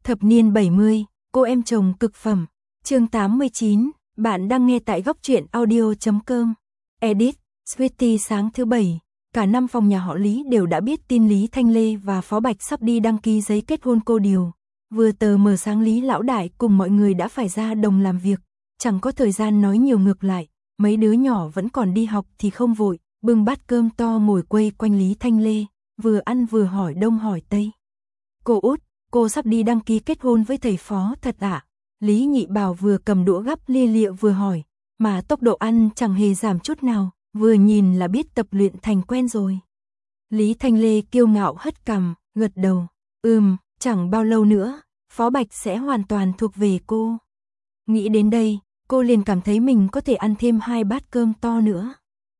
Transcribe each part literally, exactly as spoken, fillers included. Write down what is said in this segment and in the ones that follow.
Thập niên bảy mươi, cô em chồng cực phẩm. Chương tám mươi chín, bạn đang nghe tại góc truyện audio chấm com. Edit, Sweetie sáng thứ bảy, cả năm phòng nhà họ Lý đều đã biết tin Lý Thanh Lê và Phó Bạch sắp đi đăng ký giấy kết hôn cô điều. Vừa tờ mờ sáng Lý lão đại cùng mọi người đã phải ra đồng làm việc, chẳng có thời gian nói nhiều ngược lại, mấy đứa nhỏ vẫn còn đi học thì không vội, bưng bát cơm to ngồi quây quanh Lý Thanh Lê, vừa ăn vừa hỏi đông hỏi tây. Cô út, cô sắp đi đăng ký kết hôn với thầy Phó thật ạ? À? Lý Nhị Bảo vừa cầm đũa gắp lia lịa vừa hỏi, mà tốc độ ăn chẳng hề giảm chút nào, vừa nhìn là biết tập luyện thành quen rồi. Lý Thanh Lê kiêu ngạo hất cằm, gật đầu, ừm, chẳng bao lâu nữa, Phó Bạch sẽ hoàn toàn thuộc về cô. Nghĩ đến đây, cô liền cảm thấy mình có thể ăn thêm hai bát cơm to nữa.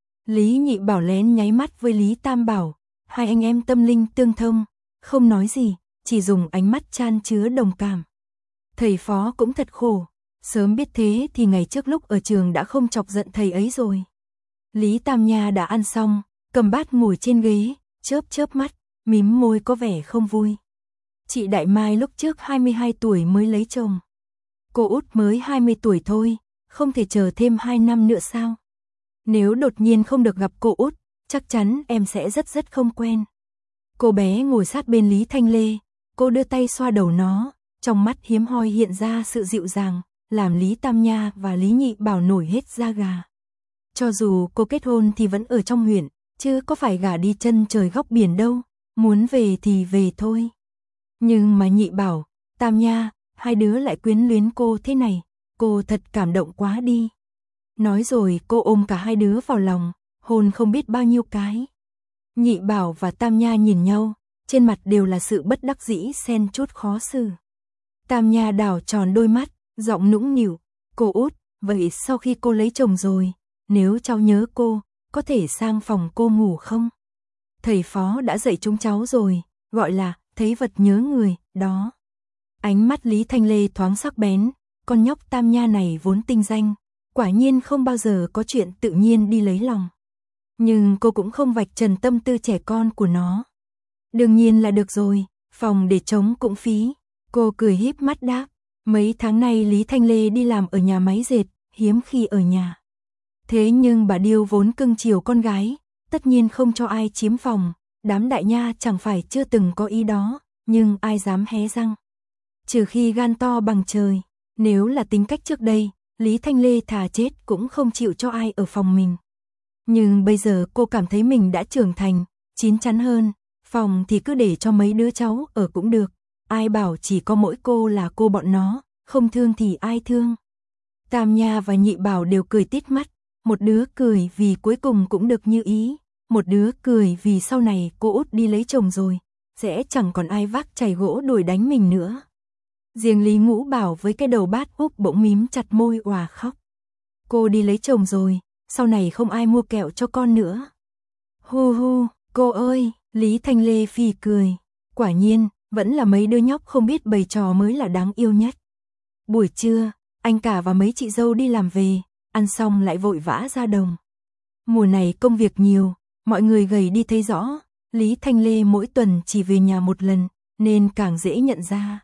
Lý Nhị Bảo lén nháy mắt với Lý Tam Bảo, hai anh em tâm linh tương thông, không nói gì, chỉ dùng ánh mắt chan chứa đồng cảm. Thầy Phó cũng thật khổ, sớm biết thế thì ngày trước lúc ở trường đã không chọc giận thầy ấy rồi. Lý Tam Nha đã ăn xong, cầm bát ngồi trên ghế, chớp chớp mắt, mím môi có vẻ không vui. Chị Đại Mai lúc trước hai mươi hai tuổi mới lấy chồng. Cô út mới hai mươi tuổi thôi, không thể chờ thêm hai năm nữa sao? Nếu đột nhiên không được gặp cô út, chắc chắn em sẽ rất rất không quen. Cô bé ngồi sát bên Lý Thanh Lê, cô đưa tay xoa đầu nó, trong mắt hiếm hoi hiện ra sự dịu dàng, làm Lý Tam Nha và Lý Nhị Bảo nổi hết da gà. Cho dù cô kết hôn thì vẫn ở trong huyện, chứ có phải gả đi chân trời góc biển đâu, muốn về thì về thôi. Nhưng mà Nhị Bảo, Tam Nha, hai đứa lại quyến luyến cô thế này, cô thật cảm động quá đi. Nói rồi cô ôm cả hai đứa vào lòng, hôn không biết bao nhiêu cái. Nhị Bảo và Tam Nha nhìn nhau, trên mặt đều là sự bất đắc dĩ xen chút khó xử. Tam Nha đảo tròn đôi mắt, giọng nũng nịu, cô út, vậy sau khi cô lấy chồng rồi, nếu cháu nhớ cô, có thể sang phòng cô ngủ không? Thầy Phó đã dạy chúng cháu rồi, gọi là thấy vật nhớ người, đó. Ánh mắt Lý Thanh Lê thoáng sắc bén, con nhóc Tam Nha này vốn tinh danh, quả nhiên không bao giờ có chuyện tự nhiên đi lấy lòng. Nhưng cô cũng không vạch trần tâm tư trẻ con của nó. Đương nhiên là được rồi, phòng để trống cũng phí. Cô cười híp mắt đáp, mấy tháng nay Lý Thanh Lê đi làm ở nhà máy dệt, hiếm khi ở nhà. Thế nhưng bà Điêu vốn cưng chiều con gái, tất nhiên không cho ai chiếm phòng, đám đại nha chẳng phải chưa từng có ý đó, nhưng ai dám hé răng. Trừ khi gan to bằng trời, nếu là tính cách trước đây, Lý Thanh Lê thà chết cũng không chịu cho ai ở phòng mình. Nhưng bây giờ cô cảm thấy mình đã trưởng thành, chín chắn hơn, phòng thì cứ để cho mấy đứa cháu ở cũng được. Ai bảo chỉ có mỗi cô là cô bọn nó, không thương thì ai thương. Tam Nha và Nhị Bảo đều cười tít mắt, một đứa cười vì cuối cùng cũng được như ý, một đứa cười vì sau này cô út đi lấy chồng rồi, sẽ chẳng còn ai vác chày gỗ đuổi đánh mình nữa. Riêng Lý Ngũ Bảo với cái đầu bát úp bỗng mím chặt môi òa khóc. Cô đi lấy chồng rồi, sau này không ai mua kẹo cho con nữa. Hu hu, cô ơi, Lý Thanh Lê phì cười, quả nhiên, vẫn là mấy đứa nhóc không biết bày trò mới là đáng yêu nhất. Buổi trưa, anh cả và mấy chị dâu đi làm về, ăn xong lại vội vã ra đồng. Mùa này công việc nhiều, mọi người gầy đi thấy rõ, Lý Thanh Lê mỗi tuần chỉ về nhà một lần, nên càng dễ nhận ra.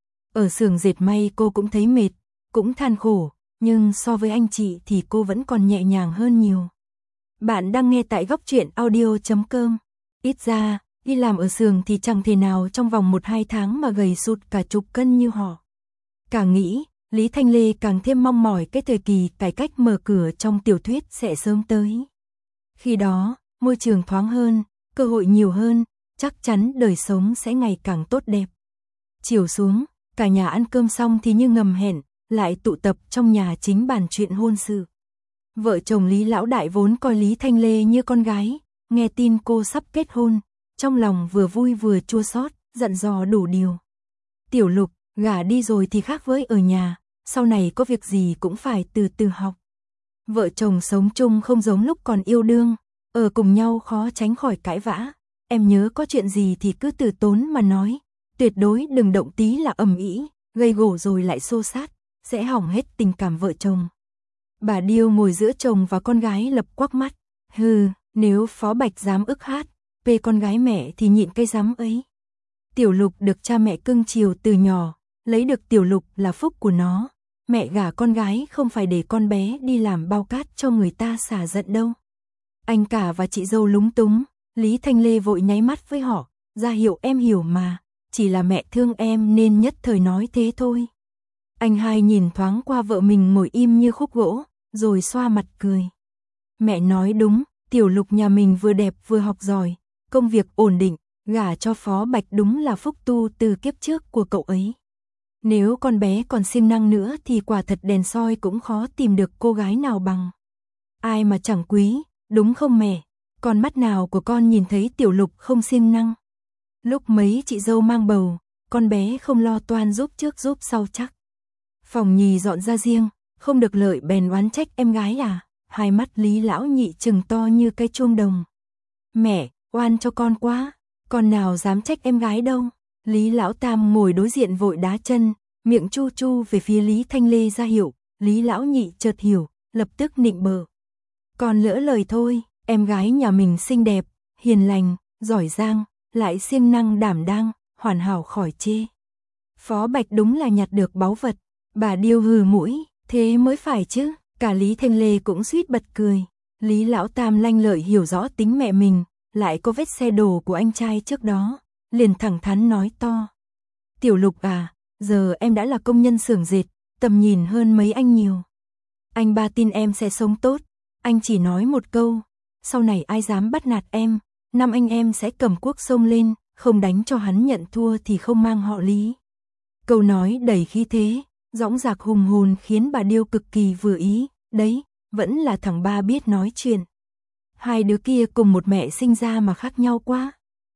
Ở xưởng dệt may cô cũng thấy mệt, cũng than khổ, nhưng so với anh chị thì cô vẫn còn nhẹ nhàng hơn nhiều. Bạn đang nghe tại góc truyện audio chấm com. Ít ra, đi làm ở xưởng thì chẳng thể nào trong vòng một hai tháng mà gầy sụt cả chục cân như họ. Càng nghĩ, Lý Thanh Lê càng thêm mong mỏi cái thời kỳ cải cách mở cửa trong tiểu thuyết sẽ sớm tới. Khi đó, môi trường thoáng hơn, cơ hội nhiều hơn, chắc chắn đời sống sẽ ngày càng tốt đẹp. Chiều xuống, cả nhà ăn cơm xong thì như ngầm hẹn, lại tụ tập trong nhà chính bàn chuyện hôn sự. Vợ chồng Lý lão đại vốn coi Lý Thanh Lê như con gái, nghe tin cô sắp kết hôn, trong lòng vừa vui vừa chua xót, dặn dò đủ điều. Tiểu Lục, gả đi rồi thì khác với ở nhà, sau này có việc gì cũng phải từ từ học. Vợ chồng sống chung không giống lúc còn yêu đương, ở cùng nhau khó tránh khỏi cãi vã. Em nhớ có chuyện gì thì cứ từ tốn mà nói, tuyệt đối đừng động tí là ầm ĩ, gây gổ rồi lại xô xát, sẽ hỏng hết tình cảm vợ chồng. Bà Điêu ngồi giữa chồng và con gái lập quắc mắt, hừ, nếu Phó Bạch dám ức hát, về con gái mẹ thì nhịn cây dám ấy. Tiểu Lục được cha mẹ cưng chiều từ nhỏ, lấy được Tiểu Lục là phúc của nó. Mẹ gả con gái không phải để con bé đi làm bao cát cho người ta xả giận đâu. Anh cả và chị dâu lúng túng, Lý Thanh Lê vội nháy mắt với họ, ra hiệu em hiểu mà, chỉ là mẹ thương em nên nhất thời nói thế thôi. Anh hai nhìn thoáng qua vợ mình ngồi im như khúc gỗ, rồi xoa mặt cười. Mẹ nói đúng, Tiểu Lục nhà mình vừa đẹp vừa học giỏi, công việc ổn định, gả cho Phó Bạch đúng là phúc tu từ kiếp trước của cậu ấy. Nếu con bé còn siêng năng nữa thì quả thật đèn soi cũng khó tìm được cô gái nào bằng. Ai mà chẳng quý, đúng không mẹ? Con mắt nào của con nhìn thấy Tiểu Lục không siêng năng? Lúc mấy chị dâu mang bầu, con bé không lo toan giúp trước giúp sau chắc. Phòng nhì dọn ra riêng, không được lợi bèn oán trách em gái à? Hai mắt Lý lão nhị trừng to như cái chuông đồng. Mẹ, oan cho con quá, con nào dám trách em gái đâu. Lý lão tam ngồi đối diện vội đá chân, miệng chu chu về phía Lý Thanh Lê ra hiệu. Lý lão nhị chợt hiểu, lập tức nịnh bợ. Con lỡ lời thôi, em gái nhà mình xinh đẹp, hiền lành, giỏi giang, lại siêng năng đảm đang, hoàn hảo khỏi chê. Phó Bạch đúng là nhặt được báu vật. Bà điêu hừ mũi, thế mới phải chứ. Cả Lý Thanh Lê cũng suýt bật cười. Lý lão tam lanh lợi hiểu rõ tính mẹ mình, lại có vết xe đổ của anh trai trước đó, liền thẳng thắn nói to. Tiểu Lục à, giờ em đã là công nhân xưởng dệt, tầm nhìn hơn mấy anh nhiều. Anh ba tin em sẽ sống tốt, anh chỉ nói một câu, sau này ai dám bắt nạt em, năm anh em sẽ cầm cuốc xông lên, không đánh cho hắn nhận thua thì không mang họ Lý. Câu nói đầy khí thế, dõng dạc hùng hồn khiến bà điêu cực kỳ vừa ý, đấy, vẫn là thằng ba biết nói chuyện. Hai đứa kia cùng một mẹ sinh ra mà khác nhau quá.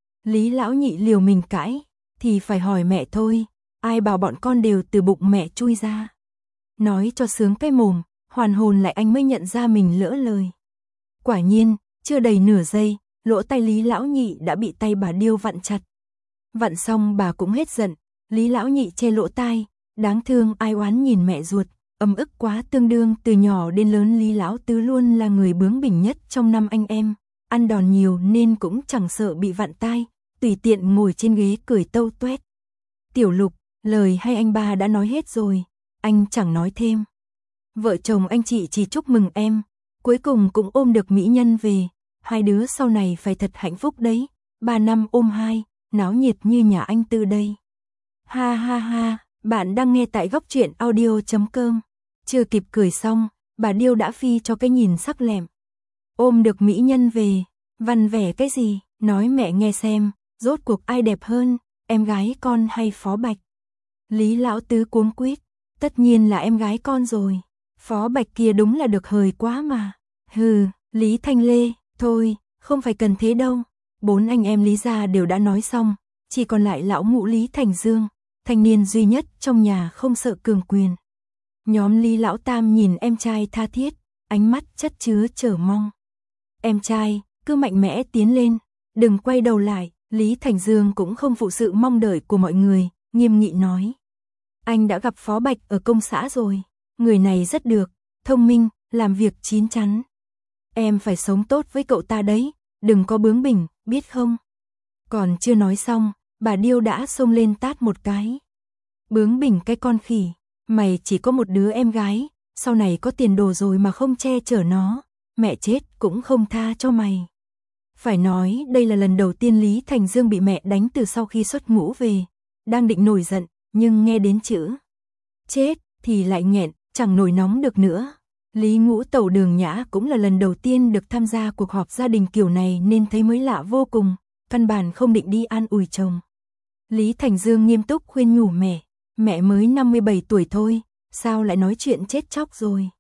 Lý lão nhị liều mình cãi, thì phải hỏi mẹ thôi, ai bảo bọn con đều từ bụng mẹ chui ra. Nói cho sướng cái mồm, hoàn hồn lại anh mới nhận ra mình lỡ lời. Quả nhiên, chưa đầy nửa giây, lỗ tay Lý lão nhị đã bị tay bà điêu vặn chặt. Vặn xong bà cũng hết giận, Lý lão nhị che lỗ tai, đáng thương ai oán nhìn mẹ ruột, ấm ức quá tương đương từ nhỏ đến lớn Lý lão tứ luôn là người bướng bỉnh nhất trong năm anh em, ăn đòn nhiều nên cũng chẳng sợ bị vặn tai, tùy tiện ngồi trên ghế cười tâu tuét. Tiểu Lục, lời hay anh ba đã nói hết rồi, anh chẳng nói thêm. Vợ chồng anh chị chỉ chúc mừng em, cuối cùng cũng ôm được mỹ nhân về, hai đứa sau này phải thật hạnh phúc đấy, ba năm ôm hai, náo nhiệt như nhà anh Tư đây. Ha ha ha, bạn đang nghe tại góc truyện audio chấm com. Chưa kịp cười xong, bà điêu đã phi cho cái nhìn sắc lẹm. Ôm được mỹ nhân về, văn vẻ cái gì, nói mẹ nghe xem, rốt cuộc ai đẹp hơn, em gái con hay Phó Bạch. Lý lão tứ cuống quýt, tất nhiên là em gái con rồi, Phó Bạch kia đúng là được hời quá mà. Hừ, Lý Thanh Lê, thôi, không phải cần thế đâu, bốn anh em Lý gia đều đã nói xong, chỉ còn lại lão ngũ Lý Thành Dương, thanh niên duy nhất trong nhà không sợ cường quyền. Nhóm Lý lão tam nhìn em trai tha thiết, ánh mắt chất chứa chờ mong. Em trai, cứ mạnh mẽ tiến lên, đừng quay đầu lại. Lý Thành Dương cũng không phụ sự mong đợi của mọi người, nghiêm nghị nói. Anh đã gặp Phó Bạch ở công xã rồi, người này rất được, thông minh, làm việc chín chắn. Em phải sống tốt với cậu ta đấy, đừng có bướng bỉnh, biết không? Còn chưa nói xong, bà điêu đã xông lên tát một cái. Bướng bỉnh cái con khỉ, mày chỉ có một đứa em gái, sau này có tiền đồ rồi mà không che chở nó, mẹ chết cũng không tha cho mày. Phải nói đây là lần đầu tiên Lý Thành Dương bị mẹ đánh từ sau khi xuất ngũ về, đang định nổi giận, nhưng nghe đến chữ chết thì lại nghẹn, chẳng nổi nóng được nữa. Lý Ngũ Tẩu Đường Nhã cũng là lần đầu tiên được tham gia cuộc họp gia đình kiểu này nên thấy mới lạ vô cùng, căn bản không định đi an ủi chồng. Lý Thành Dương nghiêm túc khuyên nhủ mẹ, mẹ mới năm mươi bảy tuổi thôi, sao lại nói chuyện chết chóc rồi.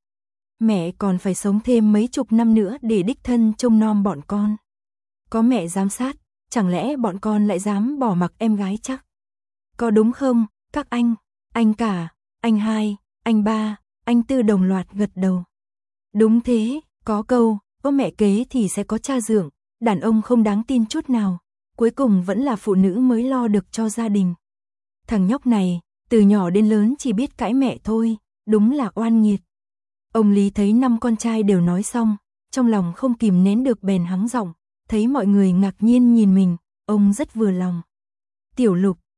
Mẹ còn phải sống thêm mấy chục năm nữa để đích thân trông nom bọn con. Có mẹ giám sát, chẳng lẽ bọn con lại dám bỏ mặc em gái chắc? Có đúng không, các anh, anh cả, anh hai, anh ba, anh tư đồng loạt gật đầu. Đúng thế, có câu, có mẹ kế thì sẽ có cha dưỡng, đàn ông không đáng tin chút nào, cuối cùng vẫn là phụ nữ mới lo được cho gia đình. Thằng nhóc này, từ nhỏ đến lớn chỉ biết cãi mẹ thôi, đúng là oan nghiệt. Ông Lý thấy năm con trai đều nói xong, trong lòng không kìm nén được bèn hắng giọng, thấy mọi người ngạc nhiên nhìn mình, ông rất vừa lòng. Tiểu Lục,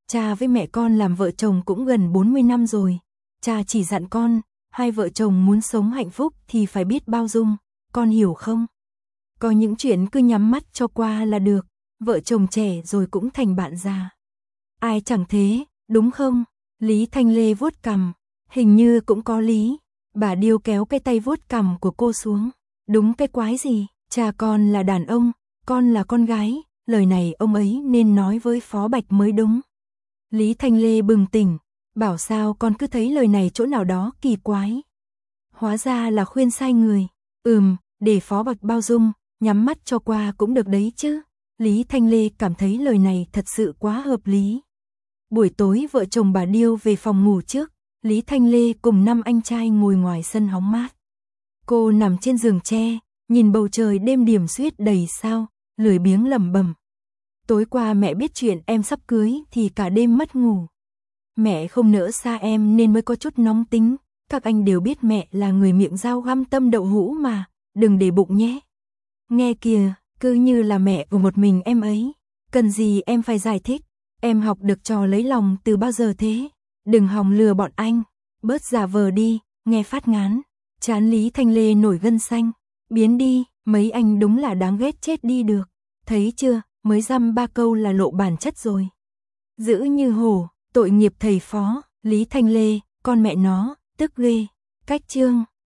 Cha với mẹ con làm vợ chồng cũng gần bốn mươi năm rồi. Cha chỉ dặn con, hai vợ chồng muốn sống hạnh phúc thì phải biết bao dung, con hiểu không? Có những chuyện cứ nhắm mắt cho qua là được, vợ chồng trẻ rồi cũng thành bạn già. Ai chẳng thế, đúng không? Lý Thanh Lê vuốt cằm, hình như cũng có lý. Bà Điêu kéo cái tay vuốt cằm của cô xuống. Đúng cái quái gì, cha con là đàn ông, con là con gái, lời này ông ấy nên nói với Phó Bạch mới đúng. Lý Thanh Lê bừng tỉnh, bảo sao con cứ thấy lời này chỗ nào đó kỳ quái. Hóa ra là khuyên sai người. Ừm, để Phó Bạch bao dung, nhắm mắt cho qua cũng được đấy chứ. Lý Thanh Lê cảm thấy lời này thật sự quá hợp lý. Buổi tối vợ chồng bà Điêu về phòng ngủ trước, Lý Thanh Lê cùng năm anh trai ngồi ngoài sân hóng mát. Cô nằm trên giường tre, nhìn bầu trời đêm điểm xuyết đầy sao, lười biếng lẩm bẩm. Tối qua mẹ biết chuyện em sắp cưới thì cả đêm mất ngủ. Mẹ không nỡ xa em nên mới có chút nóng tính, các anh đều biết mẹ là người miệng dao găm tâm đậu hũ mà, đừng để bụng nhé. Nghe kìa, cứ như là mẹ của một mình em ấy, cần gì em phải giải thích, em học được trò lấy lòng từ bao giờ thế, đừng hòng lừa bọn anh, bớt giả vờ đi, nghe phát ngán. Trán Lý Thanh Lê nổi gân xanh, biến đi, mấy anh đúng là đáng ghét chết đi được, thấy chưa, mới dăm ba câu là lộ bản chất rồi. Dữ như hổ, tội nghiệp thầy Phó, Lý Thanh Lê, con mẹ nó, tức ghê, cách chương.